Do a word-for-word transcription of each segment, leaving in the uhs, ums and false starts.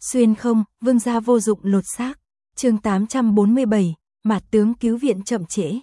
Xuyên không, vương gia vô dụng lột xác. Chương tám trăm bốn mươi bảy, Mạt tướng cứu viện chậm trễ.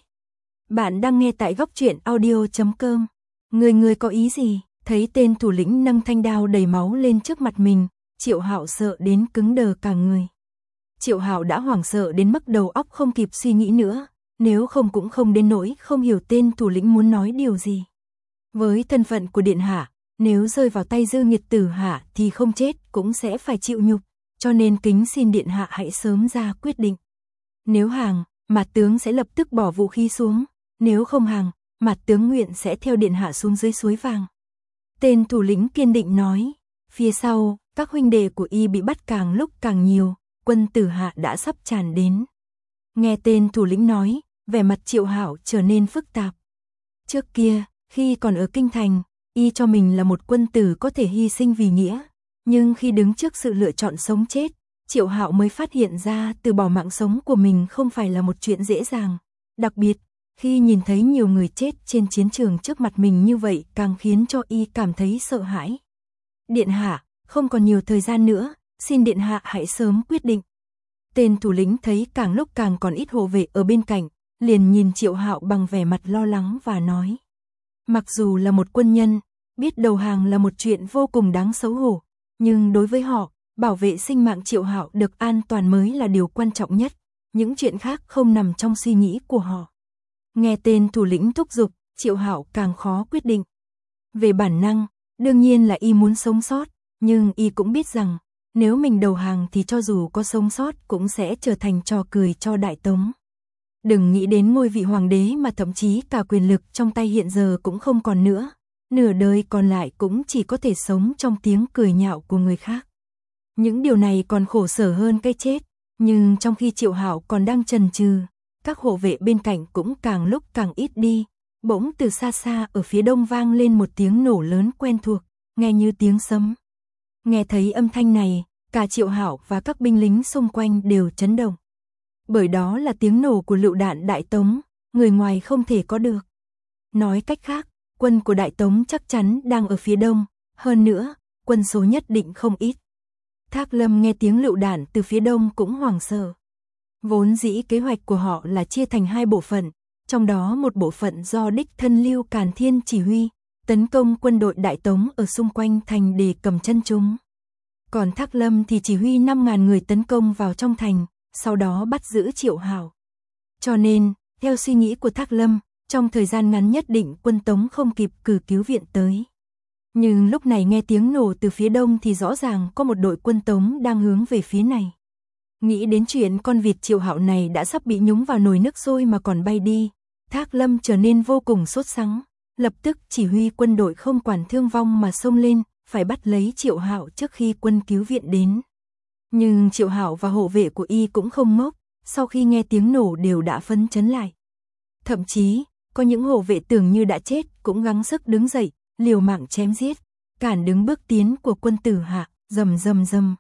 Bạn đang nghe tại góc truyện audio chấm com. Người người có ý gì? Thấy tên thủ lĩnh nâng thanh đao đầy máu lên trước mặt mình, Triệu Hạo sợ đến cứng đờ cả người. Triệu Hạo đã hoảng sợ đến mức đầu óc không kịp suy nghĩ nữa, nếu không cũng không đến nỗi không hiểu tên thủ lĩnh muốn nói điều gì. Với thân phận của điện hạ, nếu rơi vào tay Dư Nghiệt tử hạ thì không chết cũng sẽ phải chịu nhục, cho nên kính xin điện hạ hãy sớm ra quyết định. Nếu hàng, Mạt tướng sẽ lập tức bỏ vũ khí xuống, nếu không hàng, Mạt tướng nguyện sẽ theo điện hạ xuống dưới suối vàng. Tên thủ lĩnh kiên định nói. Phía sau, các huynh đệ của y bị bắt càng lúc càng nhiều, quân tử hạ đã sắp tràn đến. Nghe tên thủ lĩnh nói, vẻ mặt Triệu Hạo trở nên phức tạp. Trước kia, khi còn ở kinh thành, y cho mình là một quân tử có thể hy sinh vì nghĩa, nhưng khi đứng trước sự lựa chọn sống chết, Triệu Hạo mới phát hiện ra từ bỏ mạng sống của mình không phải là một chuyện dễ dàng. Đặc biệt, khi nhìn thấy nhiều người chết trên chiến trường trước mặt mình như vậy càng khiến cho y cảm thấy sợ hãi. Điện hạ, không còn nhiều thời gian nữa, xin điện hạ hãy sớm quyết định. Tên thủ lĩnh thấy càng lúc càng còn ít hộ vệ ở bên cạnh, liền nhìn Triệu Hạo bằng vẻ mặt lo lắng và nói. Mặc dù là một quân nhân, biết đầu hàng là một chuyện vô cùng đáng xấu hổ, nhưng đối với họ, bảo vệ sinh mạng Triệu Hạo được an toàn mới là điều quan trọng nhất, những chuyện khác không nằm trong suy nghĩ của họ. Nghe tên thủ lĩnh thúc giục, Triệu Hạo càng khó quyết định. Về bản năng, đương nhiên là y muốn sống sót, nhưng y cũng biết rằng, nếu mình đầu hàng thì cho dù có sống sót cũng sẽ trở thành trò cười cho Đại Tống. Đừng nghĩ đến ngôi vị hoàng đế mà thậm chí cả quyền lực trong tay hiện giờ cũng không còn nữa, nửa đời còn lại cũng chỉ có thể sống trong tiếng cười nhạo của người khác. Những điều này còn khổ sở hơn cái chết, nhưng trong khi Triệu Hạo còn đang chần chừ, các hộ vệ bên cạnh cũng càng lúc càng ít đi, bỗng từ xa xa ở phía đông vang lên một tiếng nổ lớn quen thuộc, nghe như tiếng sấm. Nghe thấy âm thanh này, cả Triệu Hạo và các binh lính xung quanh đều chấn động. Bởi đó là tiếng nổ của lựu đạn Đại Tống, người ngoài không thể có được. Nói cách khác, quân của Đại Tống chắc chắn đang ở phía đông, hơn nữa, quân số nhất định không ít. Thác Lâm nghe tiếng lựu đạn từ phía đông cũng hoảng sợ. Vốn dĩ kế hoạch của họ là chia thành hai bộ phận, trong đó một bộ phận do đích thân Lưu Càn Thiên chỉ huy, tấn công quân đội Đại Tống ở xung quanh thành để cầm chân chúng. Còn Thác Lâm thì chỉ huy năm nghìn người tấn công vào trong thành, sau đó bắt giữ Triệu Hạo. Cho nên, theo suy nghĩ của Thác Lâm, trong thời gian ngắn nhất định quân Tống không kịp cử cứu viện tới. Nhưng lúc này nghe tiếng nổ từ phía đông thì rõ ràng có một đội quân Tống đang hướng về phía này. Nghĩ đến chuyện con vịt Triệu Hạo này đã sắp bị nhúng vào nồi nước sôi mà còn bay đi, Thác Lâm trở nên vô cùng sốt sắng, lập tức chỉ huy quân đội không quản thương vong mà xông lên, phải bắt lấy Triệu Hạo trước khi quân cứu viện đến. Nhưng Triệu Hạo và hộ vệ của y cũng không ngốc, sau khi nghe tiếng nổ đều đã phấn chấn lại. Thậm chí, có những hộ vệ tưởng như đã chết cũng gắng sức đứng dậy, liều mạng chém giết, cản đứng bước tiến của quân tử hạ, rầm rầm rầm.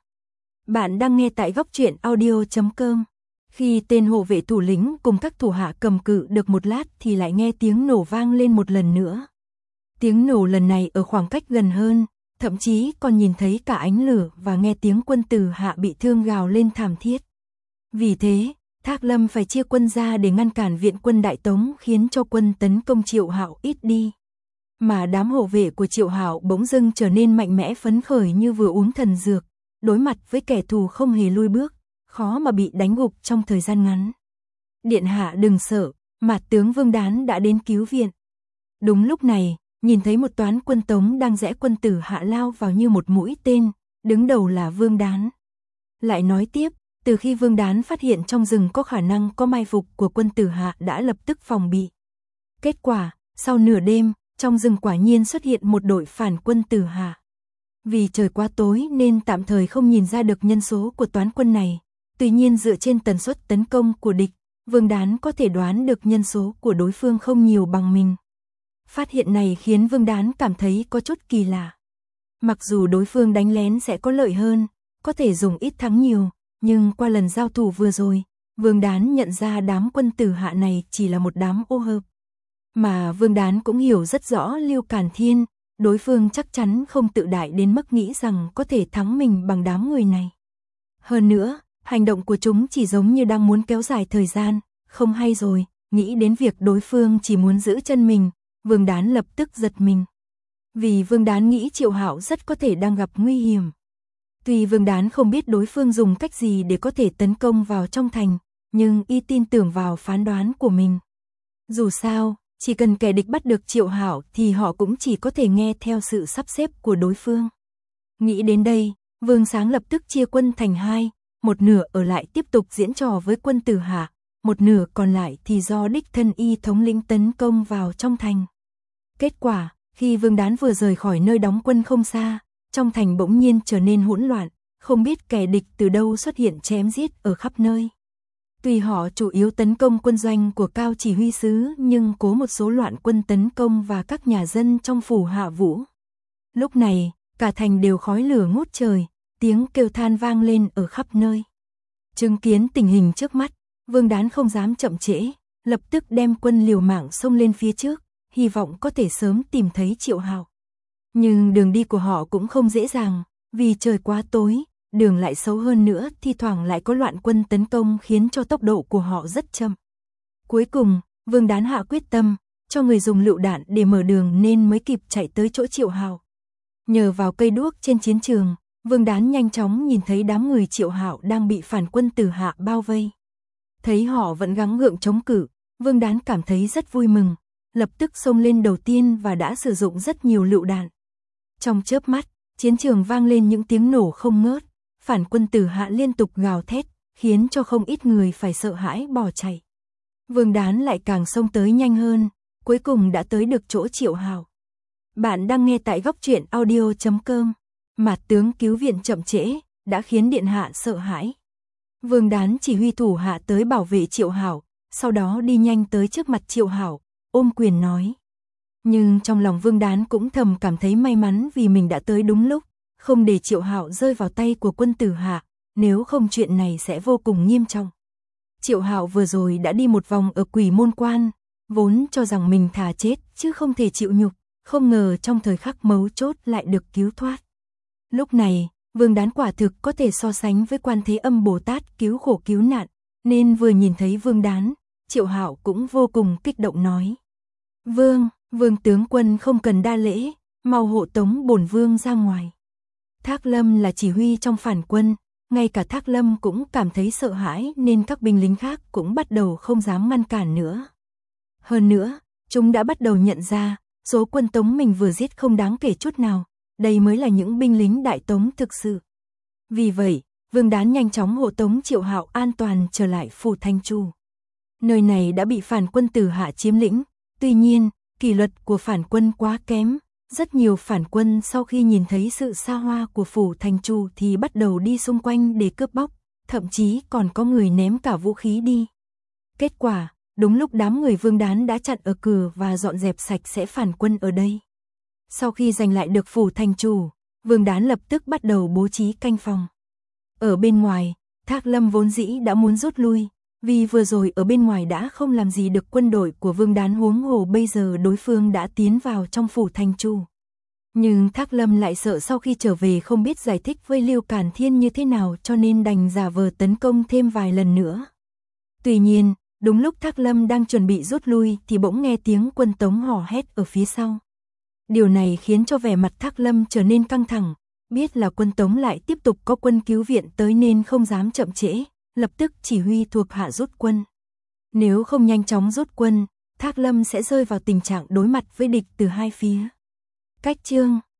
Bạn đang nghe tại góc truyện audio chấm com. Khi tên hộ vệ thủ lĩnh cùng các thủ hạ cầm cự được một lát thì lại nghe tiếng nổ vang lên một lần nữa. Tiếng nổ lần này ở khoảng cách gần hơn, thậm chí còn nhìn thấy cả ánh lửa và nghe tiếng quân tử hạ bị thương gào lên thảm thiết. Vì thế, Thác Lâm phải chia quân ra để ngăn cản viện quân Đại Tống khiến cho quân tấn công Triệu Hạo ít đi. Mà đám hộ vệ của Triệu Hạo bỗng dưng trở nên mạnh mẽ phấn khởi như vừa uống thần dược, đối mặt với kẻ thù không hề lùi bước, khó mà bị đánh gục trong thời gian ngắn. Điện hạ đừng sợ, Mạt tướng Vương Đán đã đến cứu viện. Đúng lúc này, nhìn thấy một toán quân Tống đang rẽ quân tử hạ lao vào như một mũi tên, đứng đầu là Vương Đán. Lại nói tiếp, từ khi Vương Đán phát hiện trong rừng có khả năng có mai phục của quân tử hạ đã lập tức phòng bị. Kết quả, sau nửa đêm, trong rừng quả nhiên xuất hiện một đội phản quân tử hạ. Vì trời quá tối nên tạm thời không nhìn ra được nhân số của toán quân này, tuy nhiên dựa trên tần suất tấn công của địch, Vương Đán có thể đoán được nhân số của đối phương không nhiều bằng mình. Phát hiện này khiến Vương Đán cảm thấy có chút kỳ lạ. Mặc dù đối phương đánh lén sẽ có lợi hơn, có thể dùng ít thắng nhiều, nhưng qua lần giao thủ vừa rồi, Vương Đán nhận ra đám quân tử hạ này chỉ là một đám ô hợp. Mà Vương Đán cũng hiểu rất rõ Lưu Càn Thiên, đối phương chắc chắn không tự đại đến mức nghĩ rằng có thể thắng mình bằng đám người này. Hơn nữa, hành động của chúng chỉ giống như đang muốn kéo dài thời gian, không hay rồi, nghĩ đến việc đối phương chỉ muốn giữ chân mình, Vương Đán lập tức giật mình. Vì Vương Đán nghĩ Triệu Hạo rất có thể đang gặp nguy hiểm. Tuy Vương Đán không biết đối phương dùng cách gì để có thể tấn công vào trong thành, nhưng y tin tưởng vào phán đoán của mình. Dù sao, chỉ cần kẻ địch bắt được Triệu Hạo thì họ cũng chỉ có thể nghe theo sự sắp xếp của đối phương. Nghĩ đến đây, Vương Sáng lập tức chia quân thành hai, một nửa ở lại tiếp tục diễn trò với quân Tử Hạ, một nửa còn lại thì do đích thân y thống lĩnh tấn công vào trong thành. Kết quả, khi Vương Đán vừa rời khỏi nơi đóng quân không xa, trong thành bỗng nhiên trở nên hỗn loạn, không biết kẻ địch từ đâu xuất hiện chém giết ở khắp nơi. Tuy họ chủ yếu tấn công quân doanh của Cao chỉ huy sứ nhưng có một số loạn quân tấn công và các nhà dân trong phủ Hạ Vũ. Lúc này, cả thành đều khói lửa ngút trời, tiếng kêu than vang lên ở khắp nơi. Chứng kiến tình hình trước mắt, Vương Đán không dám chậm trễ, lập tức đem quân liều mạng xông lên phía trước, hy vọng có thể sớm tìm thấy Triệu Hạo. Nhưng đường đi của họ cũng không dễ dàng, vì trời quá tối, đường lại xấu hơn nữa, thi thoảng lại có loạn quân tấn công khiến cho tốc độ của họ rất chậm. Cuối cùng, Vương Đán hạ quyết tâm, cho người dùng lựu đạn để mở đường nên mới kịp chạy tới chỗ Triệu Hạo. Nhờ vào cây đuốc trên chiến trường, Vương Đán nhanh chóng nhìn thấy đám người Triệu Hạo đang bị phản quân Tử Hạ bao vây. Thấy họ vẫn gắng gượng chống cự, Vương Đán cảm thấy rất vui mừng, lập tức xông lên đầu tiên và đã sử dụng rất nhiều lựu đạn. Trong chớp mắt, chiến trường vang lên những tiếng nổ không ngớt, phản quân Tử Hạ liên tục gào thét, khiến cho không ít người phải sợ hãi bỏ chạy. Vương Đán lại càng xông tới nhanh hơn, cuối cùng đã tới được chỗ Triệu Hạo. Bạn đang nghe tại góc truyện audio chấm com. Mạt tướng cứu viện chậm trễ, đã khiến điện hạ sợ hãi. Vương Đán chỉ huy thủ hạ tới bảo vệ Triệu Hạo, sau đó đi nhanh tới trước mặt Triệu Hạo, ôm quyền nói. Nhưng trong lòng Vương Đán cũng thầm cảm thấy may mắn vì mình đã tới đúng lúc, không để Triệu Hạo rơi vào tay của quân Tử Hạ, nếu không chuyện này sẽ vô cùng nghiêm trọng. Triệu Hạo vừa rồi đã đi một vòng ở Quỷ Môn Quan, vốn cho rằng mình thà chết chứ không thể chịu nhục, không ngờ trong thời khắc mấu chốt lại được cứu thoát. Lúc này, Vương Đán quả thực có thể so sánh với Quan Thế Âm Bồ Tát cứu khổ cứu nạn, nên vừa nhìn thấy Vương Đán, Triệu Hạo cũng vô cùng kích động nói. Vương, Vương tướng quân không cần đa lễ, mau hộ tống bổn vương ra ngoài. Thác Lâm là chỉ huy trong phản quân, ngay cả Thác Lâm cũng cảm thấy sợ hãi nên các binh lính khác cũng bắt đầu không dám ngăn cản nữa. Hơn nữa, chúng đã bắt đầu nhận ra, số quân Tống mình vừa giết không đáng kể chút nào, đây mới là những binh lính Đại Tống thực sự. Vì vậy, Vương Đán nhanh chóng hộ tống Triệu Hạo an toàn trở lại phủ Thanh Chu. Nơi này đã bị phản quân Tử Hạ chiếm lĩnh, tuy nhiên, kỷ luật của phản quân quá kém, rất nhiều phản quân sau khi nhìn thấy sự xa hoa của phủ Thanh Chu thì bắt đầu đi xung quanh để cướp bóc, thậm chí còn có người ném cả vũ khí đi. Kết quả, đúng lúc đám người Vương Đán đã chặn ở cửa và dọn dẹp sạch sẽ phản quân ở đây. Sau khi giành lại được phủ Thanh Chu, Vương Đán lập tức bắt đầu bố trí canh phòng. Ở bên ngoài, Thác Lâm vốn dĩ đã muốn rút lui, vì vừa rồi ở bên ngoài đã không làm gì được quân đội của Vương Đán, huống hồ bây giờ đối phương đã tiến vào trong phủ Thanh Chu. Nhưng Thác Lâm lại sợ sau khi trở về không biết giải thích với Lưu Càn Thiên như thế nào cho nên đành giả vờ tấn công thêm vài lần nữa. Tuy nhiên, đúng lúc Thác Lâm đang chuẩn bị rút lui thì bỗng nghe tiếng quân Tống hò hét ở phía sau. Điều này khiến cho vẻ mặt Thác Lâm trở nên căng thẳng, biết là quân Tống lại tiếp tục có quân cứu viện tới nên không dám chậm trễ, lập tức chỉ huy thuộc hạ rút quân. Nếu không nhanh chóng rút quân, Thác Lâm sẽ rơi vào tình trạng đối mặt với địch từ hai phía. Cách chương